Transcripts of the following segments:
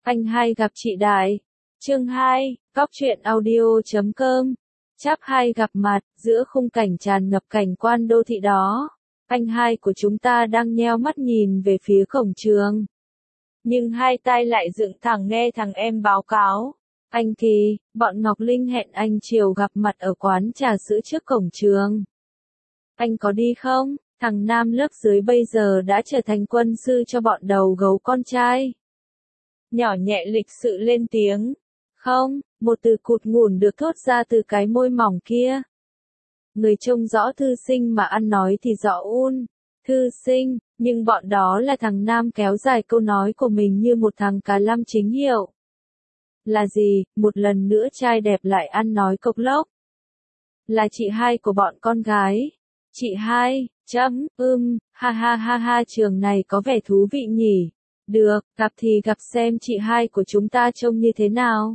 Anh hai gặp chị Đại. Chương 2, Cóc truyện audio.com. Chap hai gặp mặt, giữa khung cảnh tràn ngập cảnh quan đô thị đó. Anh hai của chúng ta đang nheo mắt nhìn về phía cổng trường. Nhưng hai tai lại dựng thẳng nghe thằng em báo cáo. Anh Kỳ, bọn Ngọc Linh hẹn anh chiều gặp mặt ở quán trà sữa trước cổng trường. Anh có đi không? Thằng nam lớp dưới bây giờ đã trở thành quân sư cho bọn đầu gấu con trai. Nhỏ nhẹ lịch sự lên tiếng. Không, một từ cụt ngủn được thốt ra từ cái môi mỏng kia. Người trông rõ thư sinh mà ăn nói thì rõ un. Thư sinh, nhưng bọn đó là thằng nam kéo dài câu nói của mình như một thằng cá lăm chính hiệu. Là gì, một lần nữa trai đẹp lại ăn nói cộc lốc. Là chị hai của bọn con gái. Chị hai, ha ha ha ha, trường này có vẻ thú vị nhỉ. Được, gặp thì gặp xem chị hai của chúng ta trông như thế nào.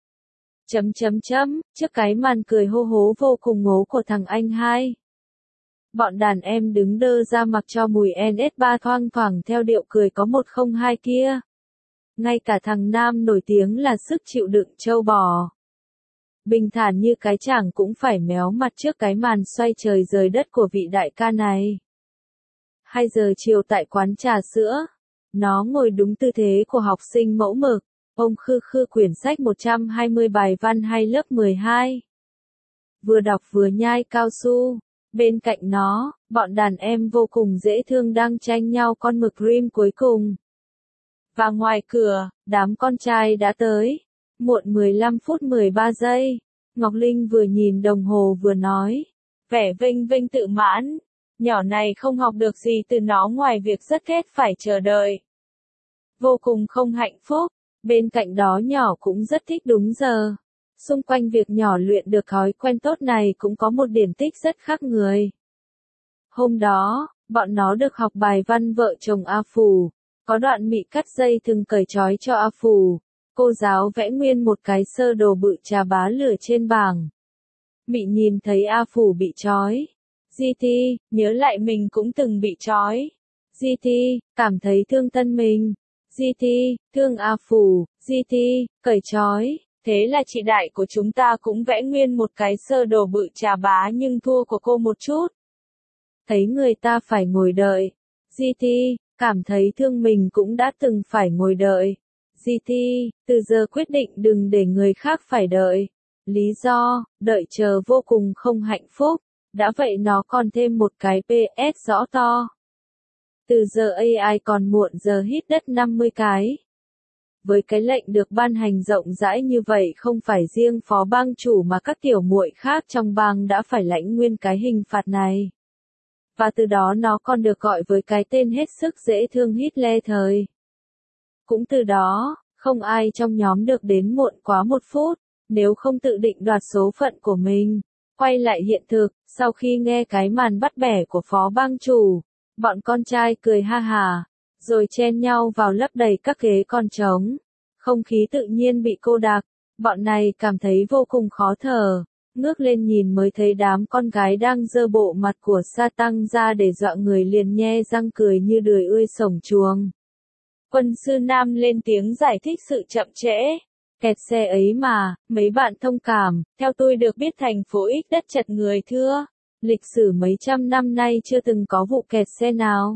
Trước cái màn cười hô hố vô cùng ngố của thằng anh hai. Bọn đàn em đứng đơ ra mặc cho mùi NS3 thoang thoảng theo điệu cười có 102 kia. Ngay cả thằng nam nổi tiếng là sức chịu đựng trâu bò. Bình thản như cái chàng cũng phải méo mặt trước cái màn xoay trời rời đất của vị đại ca này. 2 giờ chiều tại quán trà sữa. Nó ngồi đúng tư thế của học sinh mẫu mực. Ông khư khư quyển sách 120 bài văn hay lớp 12. Vừa đọc vừa nhai cao su. Bên cạnh nó, bọn đàn em vô cùng dễ thương đang tranh nhau con mực rim cuối cùng. Và ngoài cửa, đám con trai đã tới. Muộn 15 phút 13 giây. Ngọc Linh vừa nhìn đồng hồ vừa nói. Vẻ vinh vinh tự mãn. Nhỏ này không học được gì từ nó ngoài việc rất ghét phải chờ đợi. Vô cùng không hạnh phúc. Bên cạnh đó nhỏ cũng rất thích đúng giờ. Xung quanh việc nhỏ luyện được thói quen tốt này cũng có một điển tích rất khác người. Hôm đó, bọn nó được học bài văn vợ chồng A Phủ. Có đoạn Mị cắt dây thừng cởi trói cho A Phủ. Cô giáo vẽ nguyên một cái sơ đồ bự trà bá lửa trên bảng. Mị nhìn thấy A Phủ bị trói. GT, nhớ lại mình cũng từng bị trói. GT, cảm thấy thương thân mình. GT, thương A Phủ. GT, cởi trói. Thế là chị Đại của chúng ta cũng vẽ nguyên một cái sơ đồ bự trà bá nhưng thua của cô một chút. Thấy người ta phải ngồi đợi. GT, cảm thấy thương mình cũng đã từng phải ngồi đợi. GT, từ giờ quyết định đừng để người khác phải đợi. Lý do, đợi chờ vô cùng không hạnh phúc. Đã vậy nó còn thêm một cái PS rõ to. Từ giờ AI còn muộn giờ hít đất 50 cái. Với cái lệnh được ban hành rộng rãi như vậy không phải riêng phó bang chủ mà các tiểu muội khác trong bang đã phải lãnh nguyên cái hình phạt này. Và từ đó nó còn được gọi với cái tên hết sức dễ thương Hitler thời. Cũng từ đó, không ai trong nhóm được đến muộn quá 1 phút, nếu không tự định đoạt số phận của mình. Quay lại hiện thực, sau khi nghe cái màn bắt bẻ của phó bang chủ, bọn con trai cười ha hà, rồi chen nhau vào lấp đầy các ghế còn trống. Không khí tự nhiên bị cô đặc, bọn này cảm thấy vô cùng khó thở, ngước lên nhìn mới thấy đám con gái đang giơ bộ mặt của sa tăng ra để dọa người liền nhe răng cười như đười ươi sổng chuồng. Quân sư Nam lên tiếng giải thích sự chậm trễ. Kẹt xe ấy mà, mấy bạn thông cảm, theo tôi được biết thành phố X đất chật người thưa. Lịch sử mấy trăm năm nay chưa từng có vụ kẹt xe nào.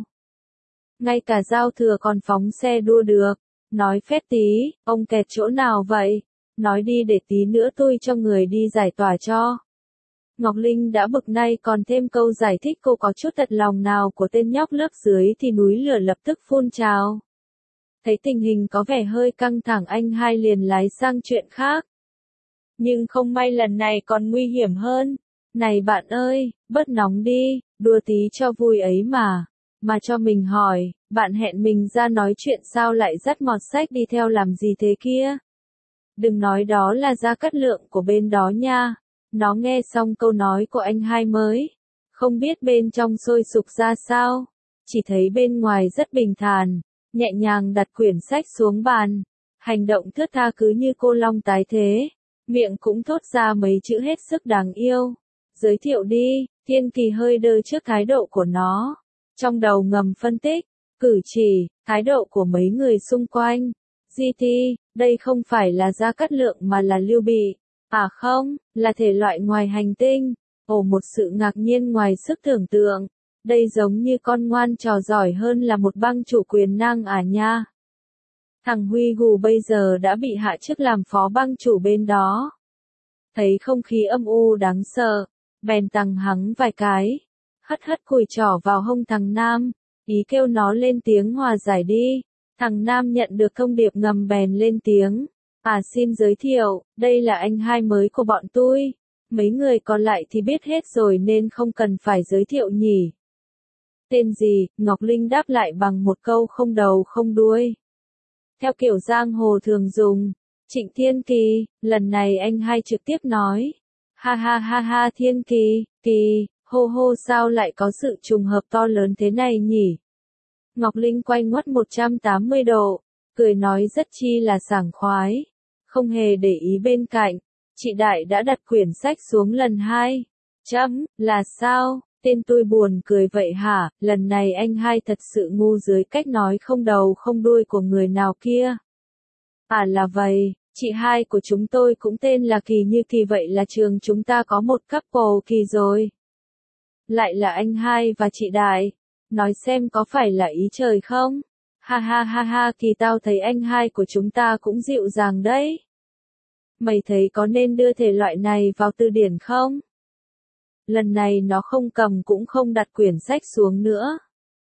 Ngay cả giao thừa còn phóng xe đua được. Nói phét tí, ông kẹt chỗ nào vậy? Nói đi để tí nữa tôi cho người đi giải tỏa cho. Ngọc Linh đã bực nay còn thêm câu giải thích cô có chút thật lòng nào của tên nhóc lớp dưới thì núi lửa lập tức phun trào. Thấy tình hình có vẻ hơi căng thẳng anh hai liền lái sang chuyện khác. Nhưng không may lần này còn nguy hiểm hơn. Này bạn ơi, bớt nóng đi, đùa tí cho vui ấy mà. Mà cho mình hỏi, bạn hẹn mình ra nói chuyện sao lại dắt mọt sách đi theo làm gì thế kia? Đừng nói đó là Gia Cát Lượng của bên đó nha. Nó nghe xong câu nói của anh hai mới. Không biết bên trong sôi sục ra sao. Chỉ thấy bên ngoài rất bình thản. Nhẹ nhàng đặt quyển sách xuống bàn. Hành động thướt tha cứ như cô long tái thế. Miệng cũng thốt ra mấy chữ hết sức đáng yêu. Giới thiệu đi, Thiên Kỳ hơi đơ trước thái độ của nó. Trong đầu ngầm phân tích, cử chỉ, thái độ của mấy người xung quanh. GT, đây không phải là Gia Cát Lượng mà là Lưu Bị. À không, là thể loại ngoài hành tinh. Ồ, một sự ngạc nhiên ngoài sức tưởng tượng. Đây giống như con ngoan trò giỏi hơn là một bang chủ quyền năng à nha. Thằng Huy Gù bây giờ đã bị hạ chức làm phó bang chủ bên đó. Thấy không khí âm u đáng sợ, bèn tằng hắng vài cái, hất hất cùi trỏ vào hông thằng Nam, ý kêu nó lên tiếng hòa giải đi. Thằng Nam nhận được thông điệp ngầm bèn lên tiếng. À, xin giới thiệu, đây là anh hai mới của bọn tôi. Mấy người còn lại thì biết hết rồi nên không cần phải giới thiệu nhỉ. Tên gì? Ngọc Linh đáp lại bằng một câu không đầu không đuôi. Theo kiểu giang hồ thường dùng. Trịnh Thiên Kỳ, lần này anh hai trực tiếp nói. Ha ha ha ha, Thiên Kỳ, Kỳ, hô hô, sao lại có sự trùng hợp to lớn thế này nhỉ? Ngọc Linh quay ngoắt 180 độ, cười nói rất chi là sảng khoái. Không hề để ý bên cạnh, chị Đại đã đặt quyển sách xuống lần hai. Là sao? Tên tôi buồn cười vậy hả? Lần này anh hai thật sự ngu dưới cách nói không đầu không đuôi của người nào kia. À là vậy, chị hai của chúng tôi cũng tên là Kỳ như Kỳ, vậy là trường chúng ta có một couple Kỳ rồi. Lại là anh hai và chị Đại. Nói xem có phải là ý trời không? Ha ha ha ha, Kỳ, tao thấy anh hai của chúng ta cũng dịu dàng đấy. Mày thấy có nên đưa thể loại này vào từ điển không? Lần này nó không cầm cũng không đặt quyển sách xuống nữa,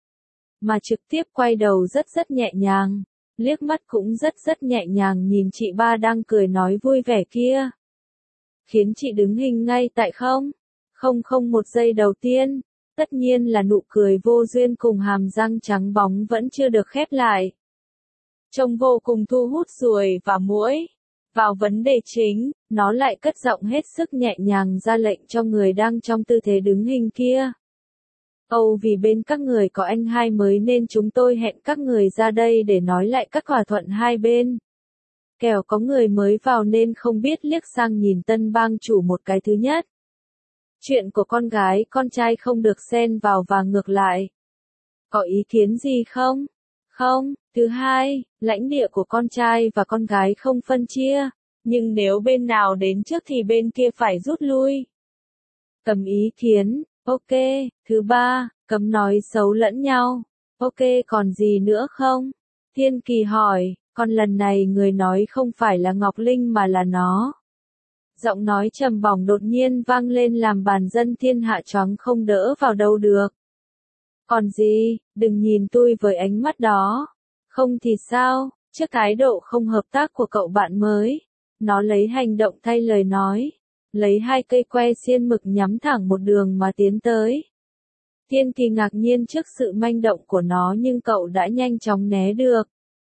mà trực tiếp quay đầu rất nhẹ nhàng, liếc mắt cũng rất nhẹ nhàng nhìn chị ba đang cười nói vui vẻ kia. Khiến chị đứng hình ngay tại không một giây đầu tiên, tất nhiên là nụ cười vô duyên cùng hàm răng trắng bóng vẫn chưa được khép lại. Trông vô cùng thu hút ruồi và muỗi. Vào vấn đề chính, nó lại cất giọng hết sức nhẹ nhàng ra lệnh cho người đang trong tư thế đứng hình kia. Âu, vì bên các người có anh hai mới nên chúng tôi hẹn các người ra đây để nói lại các thỏa thuận hai bên. Kẻo có người mới vào nên không biết liếc sang nhìn tân bang chủ một cái. Thứ nhất, chuyện của con gái con trai không được xen vào và ngược lại. Có ý kiến gì không? Không. Thứ hai, lãnh địa của con trai và con gái không phân chia, nhưng nếu bên nào đến trước thì bên kia phải rút lui. Cầm ý kiến, ok. Thứ ba, cấm nói xấu lẫn nhau. Ok, còn gì nữa không? Thiên Kỳ hỏi, còn lần này người nói không phải là Ngọc Linh mà là nó. Giọng nói trầm bổng đột nhiên vang lên làm bàn dân thiên hạ choáng không đỡ vào đâu được. Còn gì, đừng nhìn tôi với ánh mắt đó. Không thì sao, trước thái độ không hợp tác của cậu bạn mới. Nó lấy hành động thay lời nói. Lấy hai cây que xiên mực nhắm thẳng một đường mà tiến tới. Thiên Kỳ ngạc nhiên trước sự manh động của nó nhưng cậu đã nhanh chóng né được.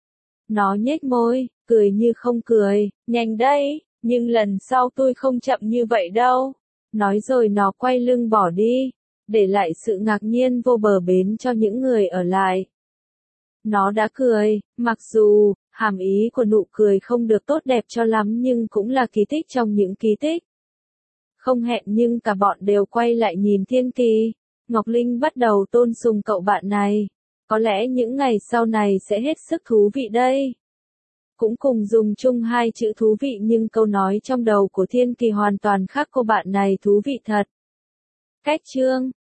Nó nhếch môi, cười như không cười, nhanh đấy, nhưng lần sau tôi không chậm như vậy đâu. Nói rồi nó quay lưng bỏ đi, để lại sự ngạc nhiên vô bờ bến cho những người ở lại. Nó đã cười, mặc dù, hàm ý của nụ cười không được tốt đẹp cho lắm nhưng cũng là kỳ tích trong những kỳ tích. Không hẹn nhưng cả bọn đều quay lại nhìn Thiên Kỳ. Ngọc Linh bắt đầu tôn sùng cậu bạn này. Có lẽ những ngày sau này sẽ hết sức thú vị đây. Cũng cùng dùng chung hai chữ thú vị nhưng câu nói trong đầu của Thiên Kỳ hoàn toàn khác. Cô bạn này thú vị thật. Cách chương